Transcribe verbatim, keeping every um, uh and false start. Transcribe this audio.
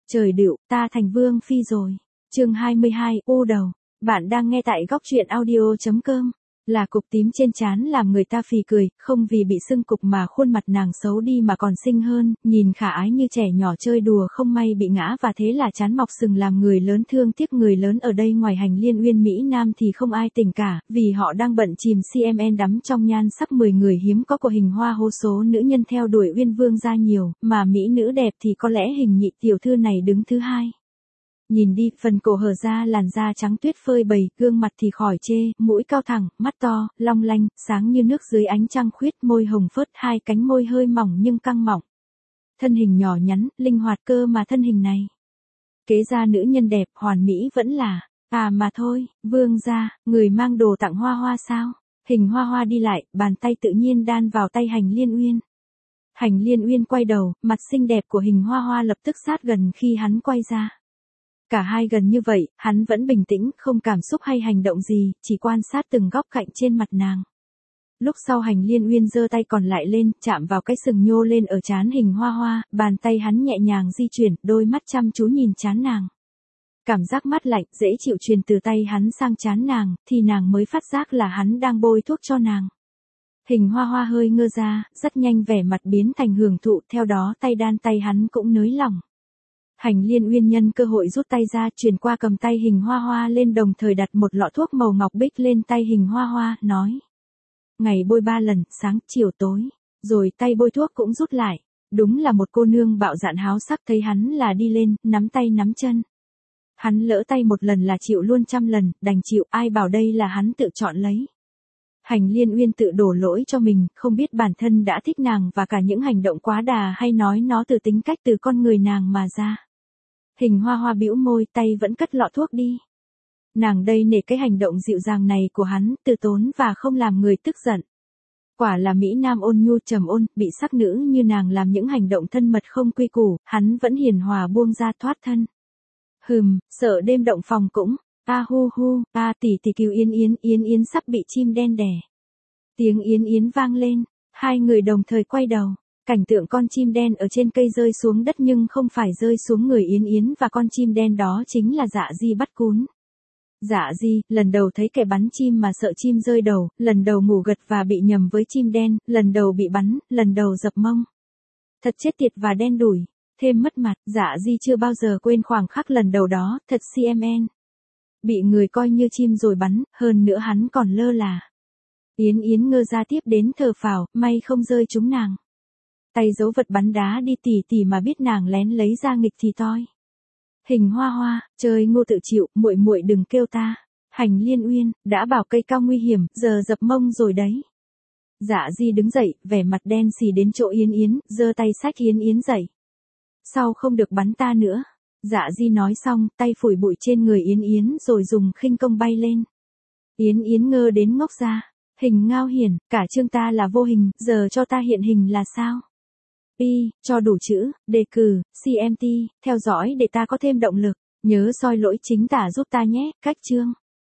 Trời đựu, ta thành vương phi rồi. Chương hai mươi hai, u đầu. Bạn đang nghe tại góc truyện audio chấm com. Là cục tím trên trán làm người ta phì cười, không vì bị sưng cục mà khuôn mặt nàng xấu đi mà còn xinh hơn, nhìn khả ái như trẻ nhỏ chơi đùa không may bị ngã và thế là trán mọc sừng làm người lớn thương tiếc. Người lớn ở đây ngoài Hành Liên Uyên Mỹ Nam thì không ai tỉnh cả, vì họ đang bận chìm xê em en đắm trong nhan sắc. Mười người hiếm có của Hình Hoa hô số nữ nhân theo đuổi Uyên Vương gia nhiều, mà mỹ nữ đẹp thì có lẽ Hình nhị tiểu thư này đứng thứ hai. Nhìn đi, phần cổ hở ra làn da trắng tuyết phơi bày, gương mặt thì khỏi chê, mũi cao thẳng, mắt to, long lanh, sáng như nước dưới ánh trăng khuyết, môi hồng phớt, hai cánh môi hơi mỏng nhưng căng mỏng. Thân hình nhỏ nhắn, linh hoạt cơ mà thân hình này. Kế ra nữ nhân đẹp, hoàn mỹ vẫn là, à mà thôi, vương gia, người mang đồ tặng Hoa Hoa sao? Hình Hoa Hoa đi lại, bàn tay tự nhiên đan vào tay Hành Liên Uyên. Hành Liên Uyên quay đầu, mặt xinh đẹp của Hình Hoa Hoa lập tức sát gần khi hắn quay ra. Cả hai gần như vậy, hắn vẫn bình tĩnh, không cảm xúc hay hành động gì, chỉ quan sát từng góc cạnh trên mặt nàng. Lúc sau Hành Liên Uyên giơ tay còn lại lên, chạm vào cái sừng nhô lên ở trán Hình Hoa Hoa, bàn tay hắn nhẹ nhàng di chuyển, đôi mắt chăm chú nhìn trán nàng. Cảm giác mát lạnh, dễ chịu truyền từ tay hắn sang trán nàng, thì nàng mới phát giác là hắn đang bôi thuốc cho nàng. Hình Hoa Hoa hơi ngơ ra, rất nhanh vẻ mặt biến thành hưởng thụ, theo đó tay đan tay hắn cũng nới lỏng. Hành Liên Uyên nhân cơ hội rút tay ra, truyền qua cầm tay Hình Hoa Hoa lên, đồng thời đặt một lọ thuốc màu ngọc bích lên tay Hình Hoa Hoa, nói. Ngày bôi ba lần, sáng, chiều, tối. Rồi tay bôi thuốc cũng rút lại. Đúng là một cô nương bạo dạn háo sắc, thấy hắn là đi lên, nắm tay nắm chân. Hắn lỡ tay một lần là chịu luôn trăm lần, đành chịu, ai bảo đây là hắn tự chọn lấy. Hành Liên Uyên tự đổ lỗi cho mình, không biết bản thân đã thích nàng và cả những hành động quá đà hay nói nó từ tính cách từ con người nàng mà ra. Hình Hoa Hoa bĩu môi, tay vẫn cất lọ thuốc đi. Nàng đây nể cái hành động dịu dàng này của hắn, từ tốn và không làm người tức giận. Quả là Mỹ Nam ôn nhu trầm ôn, bị sắc nữ như nàng làm những hành động thân mật không quy củ, hắn vẫn hiền hòa buông ra thoát thân. Hừm, sợ đêm động phòng cũng, a hu hu, a tỷ tỷ cứu Yến Yến, Yến Yến sắp bị chim đen đè. Tiếng Yến Yến vang lên, hai người đồng thời quay đầu. Cảnh tượng con chim đen ở trên cây rơi xuống đất nhưng không phải rơi xuống người Yến Yến, và con chim đen đó chính là Dạ Di bắt cún. Dạ Di, lần đầu thấy kẻ bắn chim mà sợ chim rơi đầu, lần đầu ngủ gật và bị nhầm với chim đen, lần đầu bị bắn, lần đầu dập mông. Thật chết tiệt và đen đủi, thêm mất mặt, Dạ Di chưa bao giờ quên khoảng khắc lần đầu đó, thật xê em en. Bị người coi như chim rồi bắn, hơn nữa hắn còn lơ là. Yến Yến ngơ ra tiếp đến thở phào, may không rơi trúng nàng. Tay giấu vật bắn đá đi, tỉ tỉ mà biết nàng lén lấy ra nghịch thì toi. Hình Hoa Hoa, trời ngô tự chịu, muội muội đừng kêu ta. Hành Liên Uyên, đã bảo cây cao nguy hiểm, giờ dập mông rồi đấy. Dạ Di đứng dậy, vẻ mặt đen xì đến chỗ Yến Yến, giơ tay xách Yến Yến dậy. Sau không được bắn ta nữa. Dạ Di nói xong, tay phủi bụi trên người Yến Yến rồi dùng khinh công bay lên. Yến Yến ngơ đến ngốc ra. Hình Ngao Hiển, cả chương ta là vô hình, giờ cho ta hiện hình là sao? Y, cho đủ chữ, đề cử, xê em tê, theo dõi để ta có thêm động lực. Nhớ soi lỗi chính tả giúp ta nhé, cách chương.